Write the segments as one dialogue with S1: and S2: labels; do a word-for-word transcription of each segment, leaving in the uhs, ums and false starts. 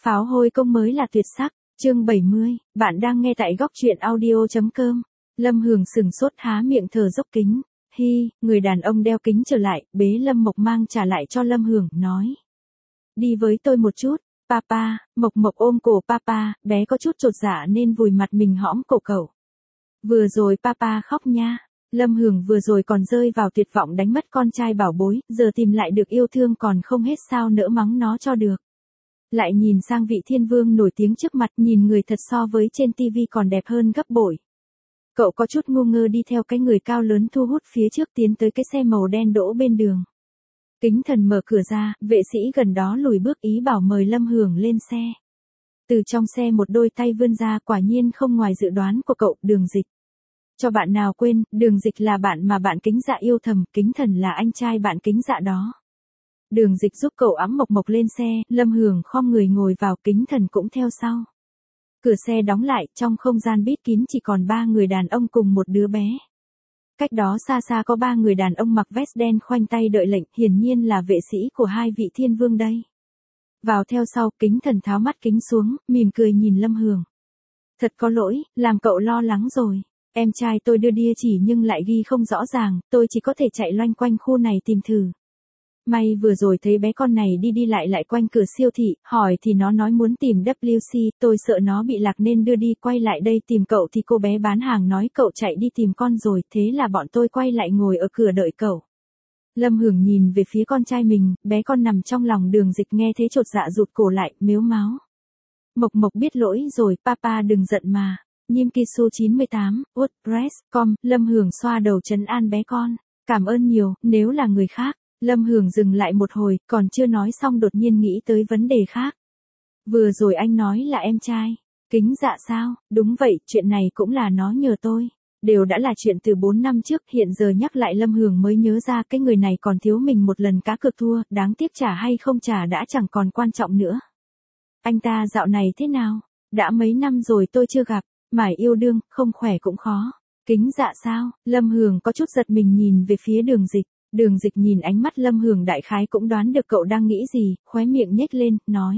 S1: Pháo hôi công mới là tuyệt sắc, chương bảy mươi, bạn đang nghe tại góc truyện audio.com. Lâm Hường sừng sốt há miệng thở dốc kính. Hi, người đàn ông đeo kính trở lại, bế Lâm Mộc mang trả lại cho Lâm Hường, nói. Đi với tôi một chút, papa. Mộc Mộc ôm cổ papa, bé có chút chột dạ nên vùi mặt mình hõm cổ cậu. Vừa rồi papa khóc nha. Lâm Hường vừa rồi còn rơi vào tuyệt vọng đánh mất con trai bảo bối, giờ tìm lại được yêu thương còn không hết sao nỡ mắng nó cho được. Lại nhìn sang vị thiên vương nổi tiếng trước mặt, nhìn người thật so với trên tivi còn đẹp hơn gấp bội. Cậu có chút ngu ngơ đi theo cái người cao lớn thu hút phía trước tiến tới cái xe màu đen đỗ bên đường. Kính Thần mở cửa ra, vệ sĩ gần đó lùi bước ý bảo mời Lâm Hường lên xe. Từ trong xe một đôi tay vươn ra, quả nhiên không ngoài dự đoán của cậu, Đường Dịch. Cho bạn nào quên, Đường Dịch là bạn mà bạn Kính Dạ yêu thầm, Kính Thần là anh trai bạn Kính Dạ đó. Đường Dịch giúp cậu ẵm Mộc Mộc lên xe, Lâm Hường khom người ngồi vào, Kính Thần cũng theo sau. Cửa xe đóng lại, trong không gian bít kín chỉ còn ba người đàn ông cùng một đứa bé. Cách đó xa xa có ba người đàn ông mặc vest đen khoanh tay đợi lệnh, hiển nhiên là vệ sĩ của hai vị thiên vương đây. Vào theo sau, Kính Thần tháo mắt kính xuống, mỉm cười nhìn Lâm Hường. Thật có lỗi, làm cậu lo lắng rồi. Em trai tôi đưa địa chỉ nhưng lại ghi không rõ ràng, tôi chỉ có thể chạy loanh quanh khu này tìm thử. May vừa rồi thấy bé con này đi đi lại lại quanh cửa siêu thị, hỏi thì nó nói muốn tìm vê kép xê, tôi sợ nó bị lạc nên đưa đi, quay lại đây tìm cậu thì cô bé bán hàng nói cậu chạy đi tìm con rồi, thế là bọn tôi quay lại ngồi ở cửa đợi cậu. Lâm Hường nhìn về phía con trai mình, bé con nằm trong lòng Đường Dịch nghe thế chột dạ rụt cổ lại, mếu máo. Mộc Mộc biết lỗi rồi, papa đừng giận mà. Nhim Kisu chín mươi tám, WordPress chấm com, Lâm Hường xoa đầu trấn an bé con. Cảm ơn nhiều, nếu là người khác. Lâm Hường dừng lại một hồi, còn chưa nói xong đột nhiên nghĩ tới vấn đề khác. Vừa rồi anh nói là em trai. Kính Dạ sao? Đúng vậy, chuyện này cũng là nó nhờ tôi. Đều đã là chuyện từ bốn năm trước, hiện giờ nhắc lại Lâm Hường mới nhớ ra cái người này còn thiếu mình một lần cá cược thua, đáng tiếc trả hay không trả đã chẳng còn quan trọng nữa. Anh ta dạo này thế nào? Đã mấy năm rồi tôi chưa gặp, mải yêu đương, không khỏe cũng khó. Kính Dạ sao? Lâm Hường có chút giật mình nhìn về phía Đường Dịch. Đường Dịch nhìn ánh mắt Lâm Hường đại khái cũng đoán được cậu đang nghĩ gì, khóe miệng nhếch lên, nói.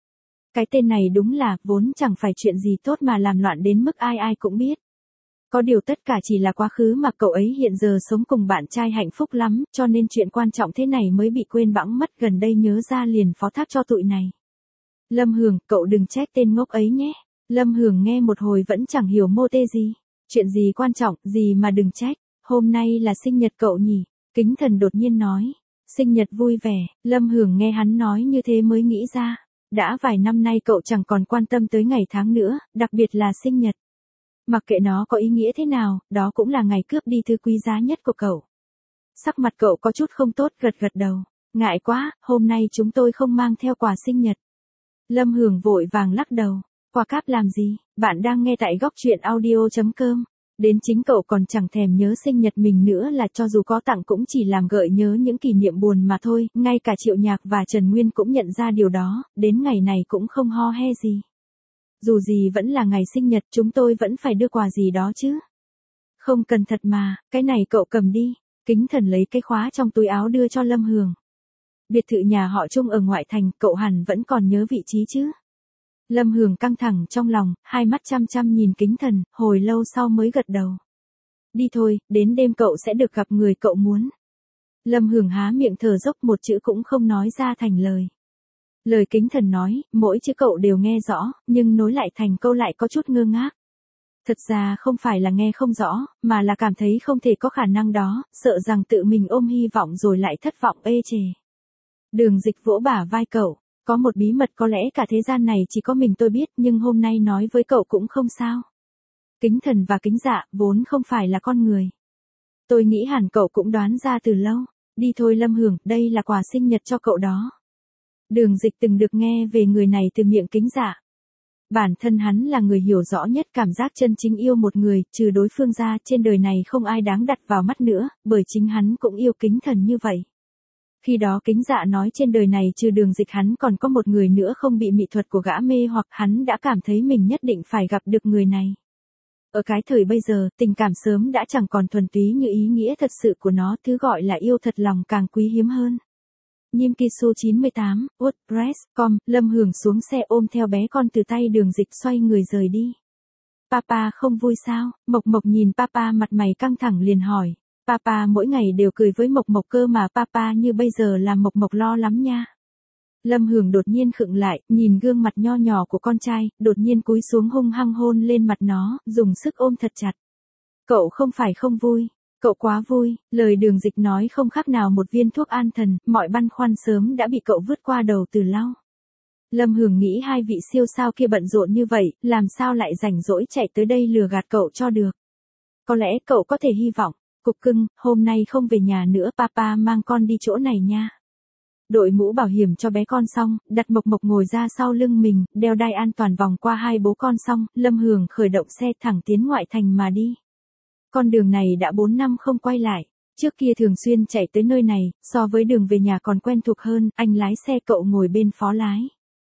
S1: Cái tên này đúng là, vốn chẳng phải chuyện gì tốt mà làm loạn đến mức ai ai cũng biết. Có điều tất cả chỉ là quá khứ mà cậu ấy hiện giờ sống cùng bạn trai hạnh phúc lắm, cho nên chuyện quan trọng thế này mới bị quên bẵng mất, gần đây nhớ ra liền phó thác cho tụi này. Lâm Hường, cậu đừng trách tên ngốc ấy nhé. Lâm Hường nghe một hồi vẫn chẳng hiểu mô tê gì. Chuyện gì quan trọng, gì mà đừng trách, hôm nay là sinh nhật cậu nhỉ? Kính Thần đột nhiên nói. Sinh nhật vui vẻ, Lâm Hường nghe hắn nói như thế mới nghĩ ra. Đã vài năm nay cậu chẳng còn quan tâm tới ngày tháng nữa, đặc biệt là sinh nhật. Mặc kệ nó có ý nghĩa thế nào, đó cũng là ngày cướp đi thứ quý giá nhất của cậu. Sắc mặt cậu có chút không tốt, gật gật đầu. Ngại quá, hôm nay chúng tôi không mang theo quà sinh nhật. Lâm Hường vội vàng lắc đầu. Quà cáp làm gì? Bạn đang nghe tại góc truyện audio.com. Đến chính cậu còn chẳng thèm nhớ sinh nhật mình nữa, là cho dù có tặng cũng chỉ làm gợi nhớ những kỷ niệm buồn mà thôi, ngay cả Triệu Nhạc và Trần Nguyên cũng nhận ra điều đó, đến ngày này cũng không ho he gì. Dù gì vẫn là ngày sinh nhật, chúng tôi vẫn phải đưa quà gì đó chứ. Không cần thật mà, cái này cậu cầm đi. Kính Thần lấy cái khóa trong túi áo đưa cho Lâm Hường. Biệt thự nhà họ Trung ở ngoại thành, cậu hẳn vẫn còn nhớ vị trí chứ. Lâm Hường căng thẳng trong lòng, hai mắt chăm chăm nhìn Kính Thần, hồi lâu sau mới gật đầu. Đi thôi, đến đêm cậu sẽ được gặp người cậu muốn. Lâm Hường há miệng thở dốc, một chữ cũng không nói ra thành lời. Lời Kính Thần nói, mỗi chữ cậu đều nghe rõ, nhưng nối lại thành câu lại có chút ngơ ngác. Thật ra không phải là nghe không rõ, mà là cảm thấy không thể có khả năng đó, sợ rằng tự mình ôm hy vọng rồi lại thất vọng ê chề. Đường Dịch vỗ bả vai cậu. Có một bí mật có lẽ cả thế gian này chỉ có mình tôi biết, nhưng hôm nay nói với cậu cũng không sao. Kính Thần và Kính Dạ vốn không phải là con người. Tôi nghĩ hẳn cậu cũng đoán ra từ lâu. Đi thôi Lâm Hường, đây là quà sinh nhật cho cậu đó. Đường Dịch từng được nghe về người này từ miệng Kính Dạ. Bản thân hắn là người hiểu rõ nhất cảm giác chân chính yêu một người, trừ đối phương ra trên đời này không ai đáng đặt vào mắt nữa, bởi chính hắn cũng yêu Kính Thần như vậy. Khi đó Kính Dạ nói trên đời này trừ Đường Dịch hắn còn có một người nữa không bị mỹ thuật của gã mê hoặc, hắn đã cảm thấy mình nhất định phải gặp được người này. Ở cái thời bây giờ, tình cảm sớm đã chẳng còn thuần túy như ý nghĩa thật sự của nó, thứ gọi là yêu thật lòng càng quý hiếm hơn. Nhim Kisu chín mươi tám, WordPress chấm com, Lâm Hường xuống xe ôm theo bé con từ tay Đường Dịch xoay người rời đi. Papa không vui sao? Mộc Mộc nhìn Papa mặt mày căng thẳng liền hỏi. Papa mỗi ngày đều cười với Mộc Mộc cơ mà Papa như bây giờ làm Mộc Mộc lo lắm nha. Lâm Hường đột nhiên khựng lại, nhìn gương mặt nho nhỏ của con trai, đột nhiên cúi xuống hung hăng hôn lên mặt nó, dùng sức ôm thật chặt. Cậu không phải không vui, cậu quá vui, lời Đường Dịch nói không khác nào một viên thuốc an thần, mọi băn khoăn sớm đã bị cậu vứt qua đầu từ lâu. Lâm Hường nghĩ hai vị siêu sao kia bận rộn như vậy, làm sao lại rảnh rỗi chạy tới đây lừa gạt cậu cho được. Có lẽ cậu có thể hy vọng, cục cưng, hôm nay không về nhà nữa, Papa mang con đi chỗ này nha. Đội mũ bảo hiểm cho bé con xong, đặt Mộc Mộc ngồi ra sau lưng mình, đeo đai an toàn vòng qua hai bố con xong, Lâm Hường khởi động xe thẳng tiến ngoại thành mà đi. Con đường này đã bốn năm không quay lại, trước kia thường xuyên chạy tới nơi này, so với đường về nhà còn quen thuộc hơn, anh lái xe cậu ngồi bên phó lái.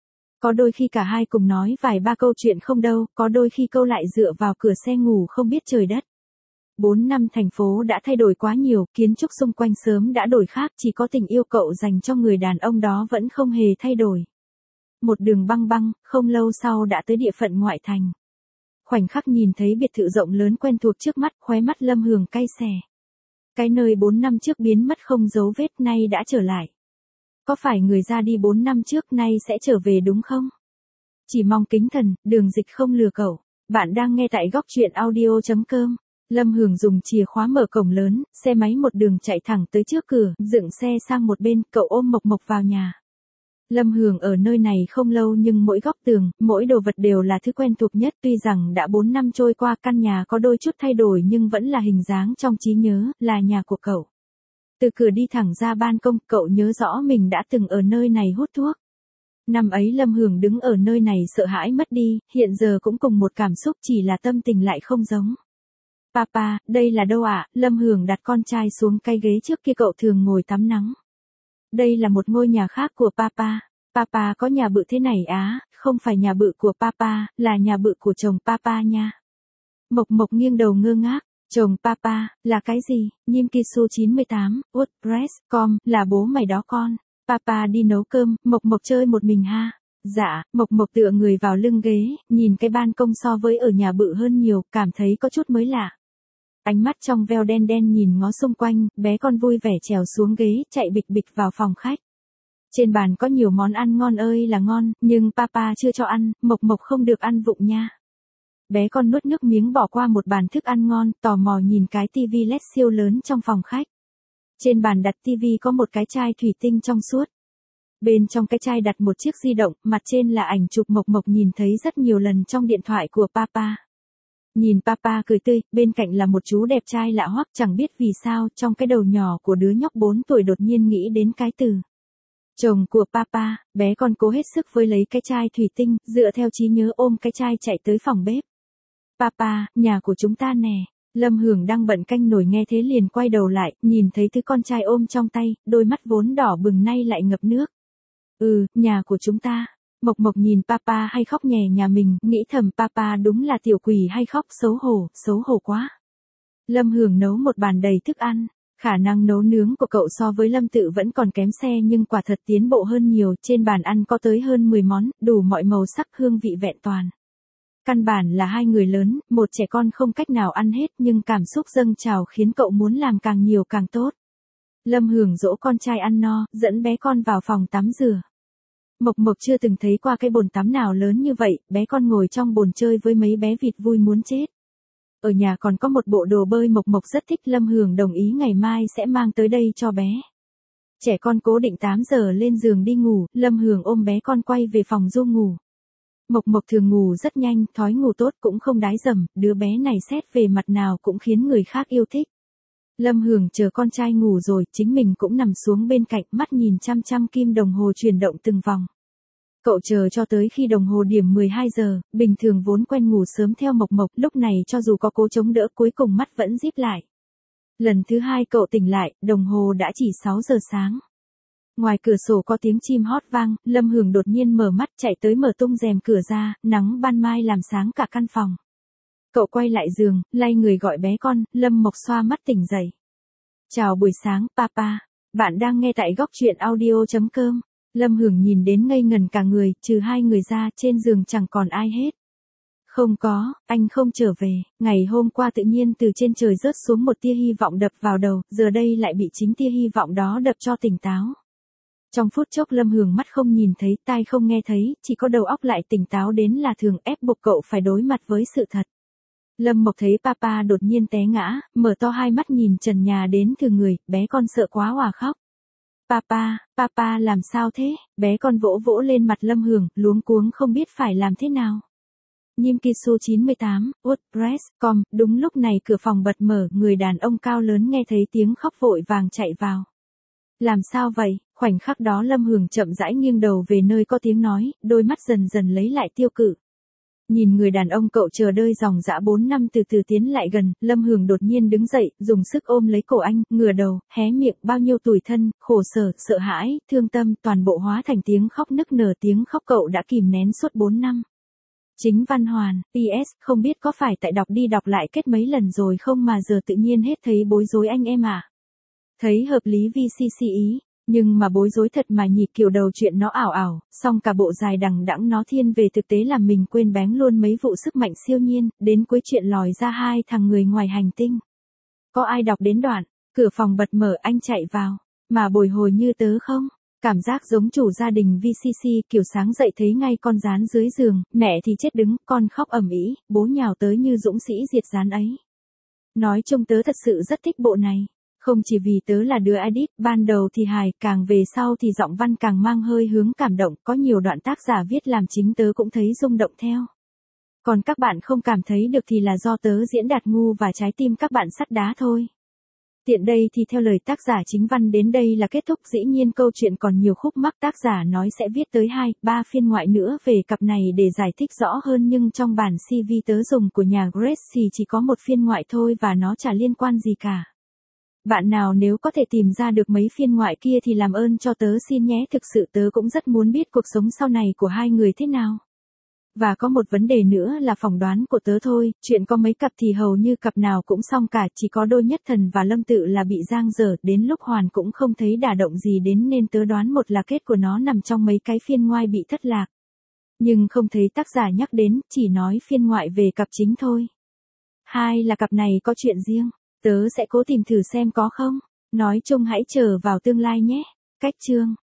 S1: Có đôi khi cả hai cùng nói vài ba câu chuyện không đâu, có đôi khi câu lại dựa vào cửa xe ngủ không biết trời đất. Bốn năm thành phố đã thay đổi quá nhiều, kiến trúc xung quanh sớm đã đổi khác, chỉ có tình yêu cậu dành cho người đàn ông đó vẫn không hề thay đổi. Một đường băng băng, không lâu sau đã tới địa phận ngoại thành. Khoảnh khắc nhìn thấy biệt thự rộng lớn quen thuộc trước mắt, khóe mắt Lâm Hường cay xè. Cái nơi bốn năm trước biến mất không dấu vết nay đã trở lại. Có phải người ra đi bốn năm trước nay sẽ trở về đúng không? Chỉ mong kính thần, Đường Dịch không lừa cậu. Bạn đang nghe tại góc truyện audio chấm com. Lâm Hường dùng chìa khóa mở cổng lớn, xe máy một đường chạy thẳng tới trước cửa, dựng xe sang một bên, cậu ôm Mộc Mộc vào nhà. Lâm Hường ở nơi này không lâu nhưng mỗi góc tường, mỗi đồ vật đều là thứ quen thuộc nhất, tuy rằng đã bốn năm trôi qua, căn nhà có đôi chút thay đổi nhưng vẫn là hình dáng trong trí nhớ, là nhà của cậu. Từ cửa đi thẳng ra ban công, cậu nhớ rõ mình đã từng ở nơi này hút thuốc. Năm ấy Lâm Hường đứng ở nơi này sợ hãi mất đi, hiện giờ cũng cùng một cảm xúc, chỉ là tâm tình lại không giống. Papa, đây là đâu ạ? Lâm Hường đặt con trai xuống cái ghế trước kia cậu thường ngồi tắm nắng. Đây là một ngôi nhà khác của Papa. Papa có nhà bự thế này á, không phải nhà bự của Papa, là nhà bự của chồng Papa nha. Mộc Mộc nghiêng đầu ngơ ngác. Chồng Papa, là cái gì? Nhim Kisu chín mươi tám, WordPress chấm com, là bố mày đó con. Papa đi nấu cơm, Mộc Mộc chơi một mình ha. Dạ, Mộc Mộc tựa người vào lưng ghế, nhìn cái ban công so với ở nhà bự hơn nhiều, cảm thấy có chút mới lạ. Ánh mắt trong veo đen đen nhìn ngó xung quanh, bé con vui vẻ trèo xuống ghế, chạy bịch bịch vào phòng khách. Trên bàn có nhiều món ăn ngon ơi là ngon, nhưng Papa chưa cho ăn, Mộc Mộc không được ăn vụng nha. Bé con nuốt nước miếng bỏ qua một bàn thức ăn ngon, tò mò nhìn cái tivi led siêu lớn trong phòng khách. Trên bàn đặt tivi có một cái chai thủy tinh trong suốt. Bên trong cái chai đặt một chiếc di động, mặt trên là ảnh chụp Mộc Mộc nhìn thấy rất nhiều lần trong điện thoại của Papa. Nhìn Papa cười tươi, bên cạnh là một chú đẹp trai lạ hoắc, chẳng biết vì sao, trong cái đầu nhỏ của đứa nhóc bốn tuổi đột nhiên nghĩ đến cái từ chồng của Papa, bé con cố hết sức với lấy cái chai thủy tinh, dựa theo trí nhớ ôm cái chai chạy tới phòng bếp. Papa, nhà của chúng ta nè. Lâm Hường đang bận canh nồi nghe thế liền quay đầu lại, nhìn thấy thứ con trai ôm trong tay, đôi mắt vốn đỏ bừng nay lại ngập nước. Ừ, nhà của chúng ta. Mộc Mộc nhìn Papa hay khóc nhè nhà mình, nghĩ thầm Papa đúng là tiểu quỷ hay khóc, xấu hổ, xấu hổ quá. Lâm Hường nấu một bàn đầy thức ăn. Khả năng nấu nướng của cậu so với Lâm Tự vẫn còn kém xe nhưng quả thật tiến bộ hơn nhiều, trên bàn ăn có tới hơn mười món, đủ mọi màu sắc hương vị vẹn toàn. Căn bản là hai người lớn, một trẻ con không cách nào ăn hết nhưng cảm xúc dâng trào khiến cậu muốn làm càng nhiều càng tốt. Lâm Hường dỗ con trai ăn no, dẫn bé con vào phòng tắm rửa. Mộc Mộc chưa từng thấy qua cái bồn tắm nào lớn như vậy, bé con ngồi trong bồn chơi với mấy bé vịt vui muốn chết. Ở nhà còn có một bộ đồ bơi Mộc Mộc rất thích, Lâm Hường đồng ý ngày mai sẽ mang tới đây cho bé. Trẻ con cố định tám giờ lên giường đi ngủ, Lâm Hường ôm bé con quay về phòng du ngủ. Mộc Mộc thường ngủ rất nhanh, thói ngủ tốt cũng không đái dầm, đứa bé này xét về mặt nào cũng khiến người khác yêu thích. Lâm Hường chờ con trai ngủ rồi, chính mình cũng nằm xuống bên cạnh, mắt nhìn chăm chăm kim đồng hồ chuyển động từng vòng. Cậu chờ cho tới khi đồng hồ điểm mười hai giờ, bình thường vốn quen ngủ sớm theo Mộc Mộc, lúc này cho dù có cố chống đỡ cuối cùng mắt vẫn díp lại. Lần thứ hai cậu tỉnh lại, đồng hồ đã chỉ sáu giờ sáng. Ngoài cửa sổ có tiếng chim hót vang, Lâm Hường đột nhiên mở mắt chạy tới mở tung rèm cửa ra, nắng ban mai làm sáng cả căn phòng. Cậu quay lại giường, lay người gọi bé con, Lâm Mộc xoa mắt tỉnh dậy. Chào buổi sáng, Papa. Bạn đang nghe tại góc chuyện audio chấm com. Lâm Hưởng nhìn đến ngây ngần cả người, trừ hai người ra, trên giường chẳng còn ai hết. Không có, anh không trở về, ngày hôm qua tự nhiên từ trên trời rớt xuống một tia hy vọng đập vào đầu, giờ đây lại bị chính tia hy vọng đó đập cho tỉnh táo. Trong phút chốc Lâm Hưởng mắt không nhìn thấy, tai không nghe thấy, chỉ có đầu óc lại tỉnh táo đến là thường, ép buộc cậu phải đối mặt với sự thật. Lâm Mộc thấy papa đột nhiên té ngã, mở to hai mắt nhìn trần nhà đến thừa người, bé con sợ quá òa khóc. Papa, papa làm sao thế? Bé con vỗ vỗ lên mặt Lâm Hưởng, luống cuống không biết phải làm thế nào. Nhim Kisu chín mươi tám, WordPress chấm com, đúng lúc này cửa phòng bật mở, người đàn ông cao lớn nghe thấy tiếng khóc vội vàng chạy vào. Làm sao vậy? Khoảnh khắc đó Lâm Hưởng chậm rãi nghiêng đầu về nơi có tiếng nói, đôi mắt dần dần lấy lại tiêu cự. Nhìn người đàn ông cậu chờ đợi dòng dã bốn năm từ từ tiến lại gần, Lâm Hưởng đột nhiên đứng dậy, dùng sức ôm lấy cổ anh, ngửa đầu, hé miệng, bao nhiêu tủi thân, khổ sở, sợ hãi, thương tâm, toàn bộ hóa thành tiếng khóc nức nở, tiếng khóc cậu đã kìm nén suốt bốn năm. Chính Văn Hoàn, pê ét, không biết có phải tại đọc đi đọc lại kết mấy lần rồi không mà giờ tự nhiên hết thấy bối rối anh em à. Thấy hợp lý vê xê xê ý. Nhưng mà bối rối thật mà nhịp kiểu đầu chuyện nó ảo ảo, song cả bộ dài đằng đẵng nó thiên về thực tế làm mình quên bén luôn mấy vụ sức mạnh siêu nhiên, đến cuối chuyện lòi ra hai thằng người ngoài hành tinh. Có ai đọc đến đoạn, cửa phòng bật mở anh chạy vào, mà bồi hồi như tớ không? Cảm giác giống chủ gia đình vê xê xê, kiểu sáng dậy thấy ngay con rán dưới giường, mẹ thì chết đứng, con khóc ầm ĩ, bố nhào tới như dũng sĩ diệt rán ấy. Nói chung tớ thật sự rất thích bộ này. Không chỉ vì tớ là đứa edit, ban đầu thì hài, càng về sau thì giọng văn càng mang hơi hướng cảm động, có nhiều đoạn tác giả viết làm chính tớ cũng thấy rung động theo. Còn các bạn không cảm thấy được thì là do tớ diễn đạt ngu và trái tim các bạn sắt đá thôi. Tiện đây thì theo lời tác giả chính văn đến đây là kết thúc, dĩ nhiên câu chuyện còn nhiều khúc mắc, tác giả nói sẽ viết tới hai, ba phiên ngoại nữa về cặp này để giải thích rõ hơn, nhưng trong bản xê vê tớ dùng của nhà Grace thì chỉ có một phiên ngoại thôi và nó chả liên quan gì cả. Bạn nào nếu có thể tìm ra được mấy phiên ngoại kia thì làm ơn cho tớ xin nhé, thực sự tớ cũng rất muốn biết cuộc sống sau này của hai người thế nào. Và có một vấn đề nữa là phỏng đoán của tớ thôi, chuyện có mấy cặp thì hầu như cặp nào cũng xong cả, chỉ có đôi Nhất Thần và Lâm Tự là bị giang dở, đến lúc hoàn cũng không thấy đả động gì đến nên tớ đoán một là kết của nó nằm trong mấy cái phiên ngoại bị thất lạc. Nhưng không thấy tác giả nhắc đến, chỉ nói phiên ngoại về cặp chính thôi. Hai là cặp này có chuyện riêng. Tớ sẽ cố tìm thử xem có không. Nói chung hãy chờ vào tương lai nhé. Cách chương